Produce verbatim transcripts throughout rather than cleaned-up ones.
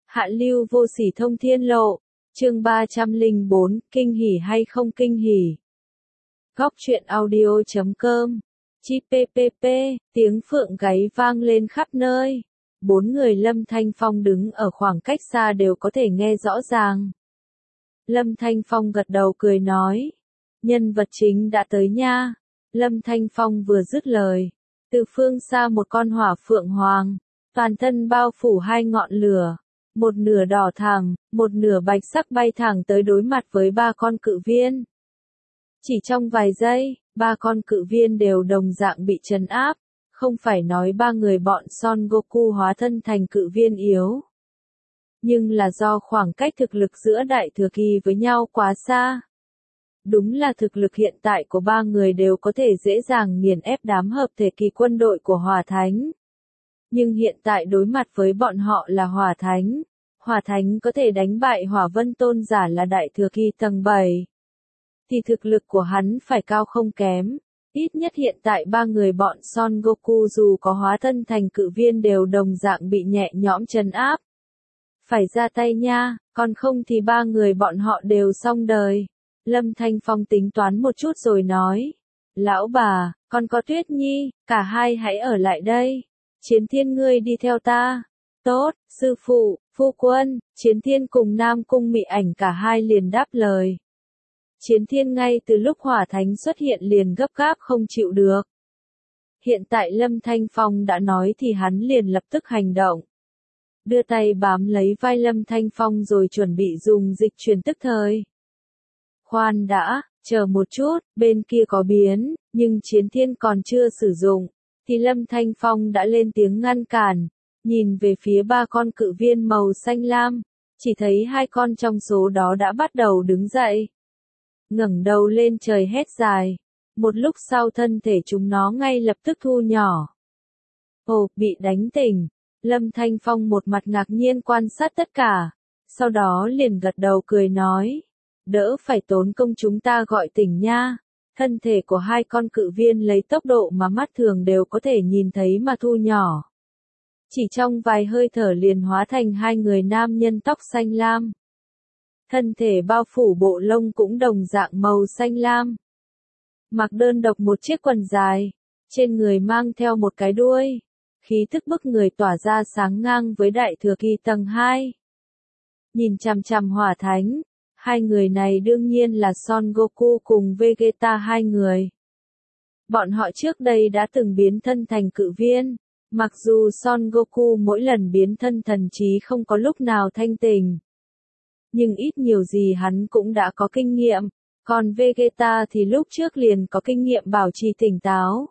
Hạ lưu vô sỉ thông thiên lộ, chương ba trăm lẻ bốn, kinh hỉ hay không kinh hỉ. Góc truyện audio chấm com, chi ppp, tiếng phượng gáy vang lên khắp nơi. Bốn người Lâm Thanh Phong đứng ở khoảng cách xa đều có thể nghe rõ ràng. Lâm Thanh Phong gật đầu cười nói, nhân vật chính đã tới nha. Lâm Thanh Phong vừa dứt lời, từ phương xa một con hỏa phượng hoàng, toàn thân bao phủ hai ngọn lửa, một nửa đỏ thẳm, một nửa bạch sắc bay thẳng tới đối mặt với ba con cự viên. Chỉ trong vài giây, ba con cự viên đều đồng dạng bị trấn áp, không phải nói ba người bọn Son Goku hóa thân thành cự viên yếu. Nhưng là do khoảng cách thực lực giữa Đại Thừa Kỳ với nhau quá xa. Đúng là thực lực hiện tại của ba người đều có thể dễ dàng nghiền ép đám hợp thể kỳ quân đội của Hỏa Thánh. Nhưng hiện tại đối mặt với bọn họ là Hỏa Thánh. Hỏa Thánh có thể đánh bại Hỏa Vân Tôn giả là Đại Thừa Kỳ tầng bảy. Thì thực lực của hắn phải cao không kém. Ít nhất hiện tại ba người bọn Son Goku dù có hóa thân thành cự viên đều đồng dạng bị nhẹ nhõm trấn áp. Phải ra tay nha, còn không thì ba người bọn họ đều xong đời. Lâm Thanh Phong tính toán một chút rồi nói. Lão bà, còn có Tuyết Nhi, cả hai hãy ở lại đây. Chiến Thiên ngươi đi theo ta. Tốt, sư phụ, phu quân. Chiến Thiên cùng Nam Cung Mị Ảnh cả hai liền đáp lời. Chiến Thiên ngay từ lúc Hỏa Thánh xuất hiện liền gấp gáp không chịu được. Hiện tại Lâm Thanh Phong đã nói thì hắn liền lập tức hành động. Đưa tay bám lấy vai Lâm Thanh Phong rồi chuẩn bị dùng dịch truyền tức thời. Khoan đã, chờ một chút, bên kia có biến, nhưng Chiến Thiên còn chưa sử dụng, thì Lâm Thanh Phong đã lên tiếng ngăn cản, nhìn về phía ba con cự viên màu xanh lam, chỉ thấy hai con trong số đó đã bắt đầu đứng dậy. Ngẩng đầu lên trời hét dài, một lúc sau thân thể chúng nó ngay lập tức thu nhỏ. Ồ, bị đánh tỉnh, Lâm Thanh Phong một mặt ngạc nhiên quan sát tất cả, sau đó liền gật đầu cười nói. Đỡ phải tốn công chúng ta gọi tỉnh nha. Thân thể của hai con cự viên lấy tốc độ mà mắt thường đều có thể nhìn thấy mà thu nhỏ. Chỉ trong vài hơi thở liền hóa thành hai người nam nhân tóc xanh lam. Thân thể bao phủ bộ lông cũng đồng dạng màu xanh lam. Mặc đơn độc một chiếc quần dài, trên người mang theo một cái đuôi. Khí thức bức người tỏa ra sáng ngang với Đại Thừa Kỳ tầng hai. Nhìn chằm chằm Hỏa Thánh. Hai người này đương nhiên là Son Goku cùng Vegeta hai người. Bọn họ trước đây đã từng biến thân thành cự viên, mặc dù Son Goku mỗi lần biến thân thần trí không có lúc nào thanh tỉnh. Nhưng ít nhiều gì hắn cũng đã có kinh nghiệm, còn Vegeta thì lúc trước liền có kinh nghiệm bảo trì tỉnh táo.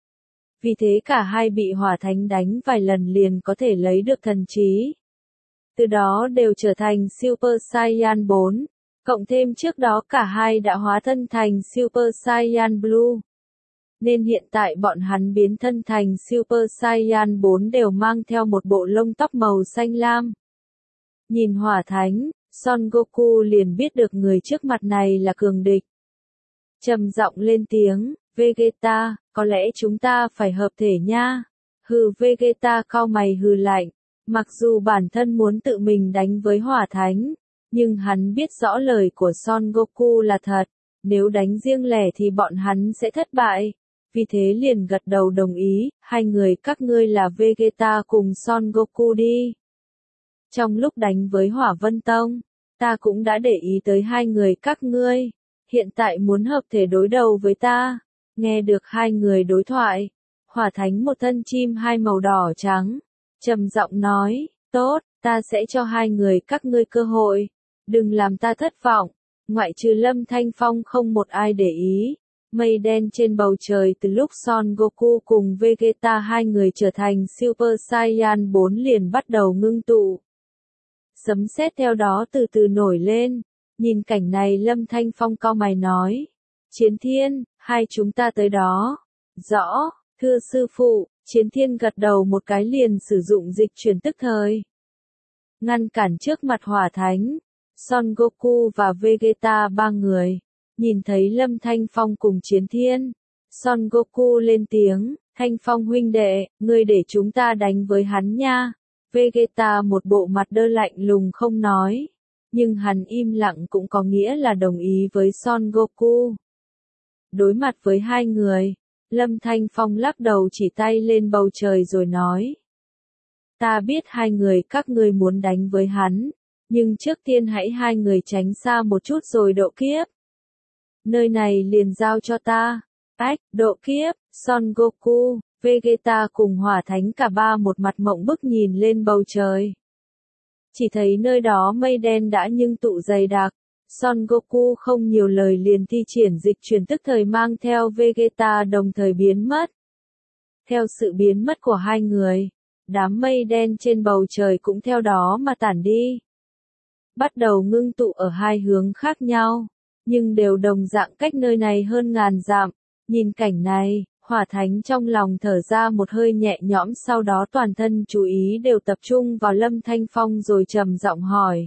Vì thế cả hai bị Hỏa Thánh đánh vài lần liền có thể lấy được thần trí. Từ đó đều trở thành Super Saiyan bốn. Cộng thêm trước đó cả hai đã hóa thân thành Super Saiyan Blue. Nên hiện tại bọn hắn biến thân thành Super Saiyan bốn đều mang theo một bộ lông tóc màu xanh lam. Nhìn Hỏa Thánh, Son Goku liền biết được người trước mặt này là cường địch. Trầm giọng lên tiếng, Vegeta, có lẽ chúng ta phải hợp thể nha. Hừ, Vegeta cau mày hừ lạnh, mặc dù bản thân muốn tự mình đánh với Hỏa Thánh. Nhưng hắn biết rõ lời của Son Goku là thật, nếu đánh riêng lẻ thì bọn hắn sẽ thất bại. Vì thế liền gật đầu đồng ý, hai người các ngươi là Vegeta cùng Son Goku đi. Trong lúc đánh với Hỏa Vân Tông, ta cũng đã để ý tới hai người các ngươi, hiện tại muốn hợp thể đối đầu với ta. Nghe được hai người đối thoại, Hỏa Thánh một thân chim hai màu đỏ trắng, trầm giọng nói, tốt, ta sẽ cho hai người các ngươi cơ hội. Đừng làm ta thất vọng, ngoại trừ Lâm Thanh Phong không một ai để ý. Mây đen trên bầu trời từ lúc Son Goku cùng Vegeta hai người trở thành Super Saiyan bốn liền bắt đầu ngưng tụ. Sấm sét theo đó từ từ nổi lên, nhìn cảnh này Lâm Thanh Phong cau mày nói. Chiến Thiên, hai chúng ta tới đó. Rõ, thưa sư phụ, Chiến Thiên gật đầu một cái liền sử dụng dịch chuyển tức thời. Ngăn cản trước mặt Hỏa Thánh. Son Goku và Vegeta ba người, nhìn thấy Lâm Thanh Phong cùng Chiến Thiên. Son Goku lên tiếng, Thanh Phong huynh đệ, ngươi để chúng ta đánh với hắn nha. Vegeta một bộ mặt đơ lạnh lùng không nói. Nhưng hắn im lặng cũng có nghĩa là đồng ý với Son Goku. Đối mặt với hai người, Lâm Thanh Phong lắc đầu chỉ tay lên bầu trời rồi nói. Ta biết hai người các ngươi muốn đánh với hắn, nhưng trước tiên hãy hai người tránh xa một chút rồi độ kiếp. Nơi này liền giao cho ta. Ách, độ kiếp, Son Goku, Vegeta cùng Hỏa Thánh cả ba một mặt mộng bức nhìn lên bầu trời. Chỉ thấy nơi đó mây đen đã nhưng tụ dày đặc. Son Goku không nhiều lời liền thi triển dịch chuyển tức thời mang theo Vegeta đồng thời biến mất. Theo sự biến mất của hai người, đám mây đen trên bầu trời cũng theo đó mà tản đi. Bắt đầu ngưng tụ ở hai hướng khác nhau, nhưng đều đồng dạng cách nơi này hơn ngàn dặm. Nhìn cảnh này, Hỏa Thánh trong lòng thở ra một hơi nhẹ nhõm, sau đó toàn thân chú ý đều tập trung vào Lâm Thanh Phong rồi trầm giọng hỏi.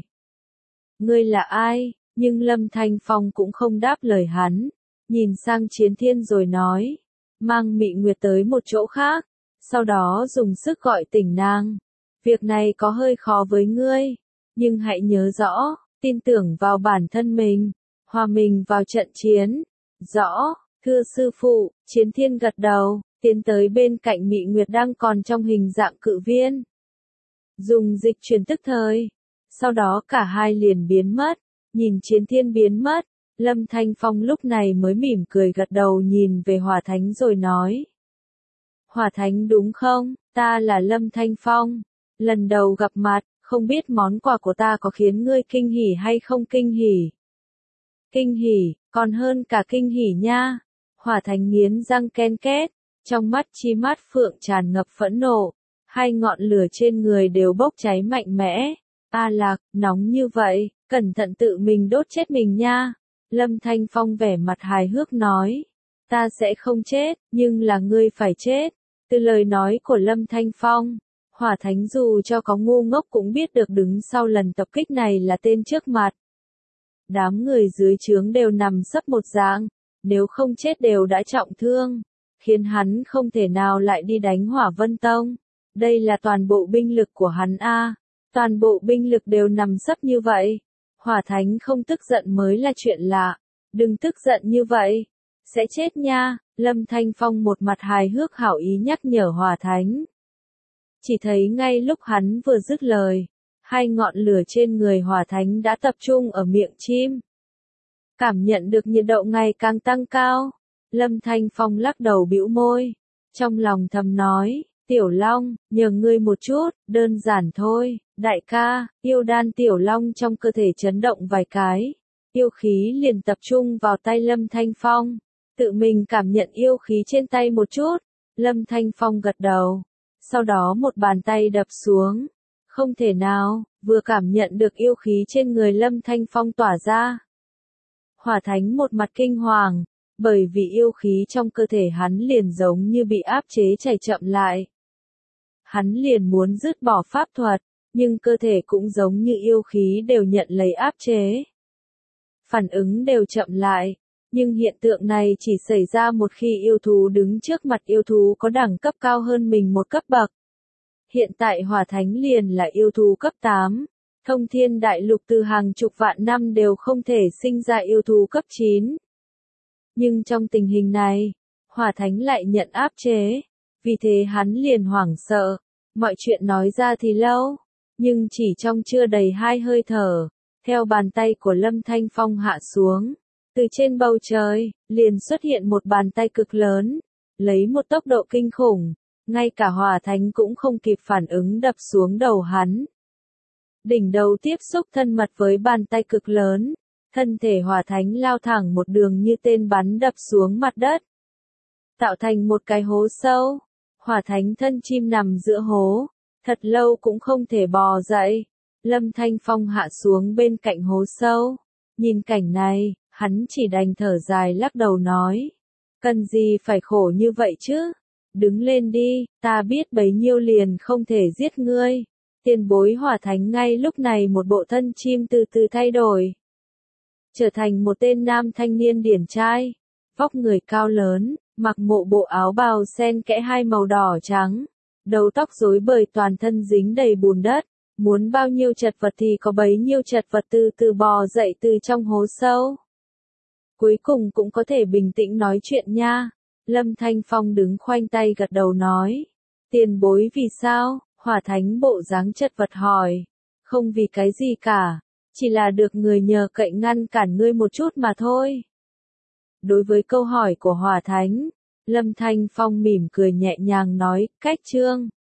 Ngươi là ai? Nhưng Lâm Thanh Phong cũng không đáp lời hắn, nhìn sang Chiến Thiên rồi nói, mang Mị Nguyệt tới một chỗ khác, sau đó dùng sức gọi tỉnh nàng. Việc này có hơi khó với ngươi, nhưng hãy nhớ rõ, tin tưởng vào bản thân mình, hòa mình vào trận chiến. Rõ, thưa sư phụ. Chiến Thiên gật đầu, tiến tới bên cạnh Mị Nguyệt đang còn trong hình dạng cự viên. Dùng dịch chuyển tức thời, sau đó cả hai liền biến mất. Nhìn Chiến Thiên biến mất, Lâm Thanh Phong lúc này mới mỉm cười gật đầu nhìn về Hỏa Thánh rồi nói. Hỏa Thánh đúng không? Ta là Lâm Thanh Phong. Lần đầu gặp mặt, không biết món quà của ta có khiến ngươi kinh hỉ hay không kinh hỉ? Kinh hỉ, còn hơn cả kinh hỉ nha. Hỏa Thánh nghiến răng ken két, trong mắt chi mắt phượng tràn ngập phẫn nộ, hai ngọn lửa trên người đều bốc cháy mạnh mẽ. A Lạc, nóng như vậy, cẩn thận tự mình đốt chết mình nha. Lâm Thanh Phong vẻ mặt hài hước nói. Ta sẽ không chết, nhưng là ngươi phải chết. Từ lời nói của Lâm Thanh Phong, Hỏa Thánh dù cho có ngu ngốc cũng biết được đứng sau lần tập kích này là tên trước mặt. Đám người dưới trướng đều nằm sấp một dạng, nếu không chết đều đã trọng thương, khiến hắn không thể nào lại đi đánh Hỏa Vân Tông. Đây là toàn bộ binh lực của hắn a. Toàn bộ binh lực đều nằm sấp như vậy. Hỏa Thánh không tức giận mới là chuyện lạ. Đừng tức giận như vậy, sẽ chết nha. Lâm Thanh Phong một mặt hài hước hảo ý nhắc nhở Hỏa Thánh. Chỉ thấy ngay lúc hắn vừa dứt lời, hai ngọn lửa trên người Hỏa Thánh đã tập trung ở miệng chim. Cảm nhận được nhiệt độ ngày càng tăng cao, Lâm Thanh Phong lắc đầu bĩu môi, trong lòng thầm nói, Tiểu Long, nhờ ngươi một chút, đơn giản thôi. Đại ca, yêu đan Tiểu Long trong cơ thể chấn động vài cái, yêu khí liền tập trung vào tay Lâm Thanh Phong, tự mình cảm nhận yêu khí trên tay một chút. Lâm Thanh Phong gật đầu, sau đó một bàn tay đập xuống. Không thể nào, vừa cảm nhận được yêu khí trên người Lâm Thanh Phong tỏa ra. Hỏa Thánh một mặt kinh hoàng, bởi vì yêu khí trong cơ thể hắn liền giống như bị áp chế chảy chậm lại. Hắn liền muốn dứt bỏ pháp thuật, nhưng cơ thể cũng giống như yêu khí đều nhận lấy áp chế. Phản ứng đều chậm lại, nhưng hiện tượng này chỉ xảy ra một khi yêu thú đứng trước mặt yêu thú có đẳng cấp cao hơn mình một cấp bậc. Hiện tại Hỏa Thánh liền là yêu thú cấp tám, thông thiên đại lục từ hàng chục vạn năm đều không thể sinh ra yêu thú cấp chín. Nhưng trong tình hình này, Hỏa Thánh lại nhận áp chế, vì thế hắn liền hoảng sợ. Mọi chuyện nói ra thì lâu, nhưng chỉ trong chưa đầy hai hơi thở, theo bàn tay của Lâm Thanh Phong hạ xuống, từ trên bầu trời, liền xuất hiện một bàn tay cực lớn, lấy một tốc độ kinh khủng, ngay cả Hỏa Thánh cũng không kịp phản ứng đập xuống đầu hắn. Đỉnh đầu tiếp xúc thân mật với bàn tay cực lớn, thân thể Hỏa Thánh lao thẳng một đường như tên bắn đập xuống mặt đất, tạo thành một cái hố sâu. Hỏa Thánh thân chim nằm giữa hố, thật lâu cũng không thể bò dậy. Lâm Thanh Phong hạ xuống bên cạnh hố sâu, nhìn cảnh này, hắn chỉ đành thở dài lắc đầu nói, cần gì phải khổ như vậy chứ, đứng lên đi, ta biết bấy nhiêu liền không thể giết ngươi. Tiền bối Hỏa Thánh ngay lúc này một bộ thân chim từ từ thay đổi, trở thành một tên nam thanh niên điển trai, vóc người cao lớn, mặc một bộ áo bào xen kẽ hai màu đỏ trắng, đầu tóc rối bời toàn thân dính đầy bùn đất, muốn bao nhiêu chật vật thì có bấy nhiêu chật vật từ từ bò dậy từ trong hố sâu. Cuối cùng cũng có thể bình tĩnh nói chuyện nha. Lâm Thanh Phong đứng khoanh tay gật đầu nói. Tiền bối vì sao? Hỏa Thánh bộ dáng chật vật hỏi. Không vì cái gì cả, chỉ là được người nhờ cậy ngăn cản ngươi một chút mà thôi. Đối với câu hỏi của Hỏa Thánh, Lâm Thanh Phong mỉm cười nhẹ nhàng nói, cách chương.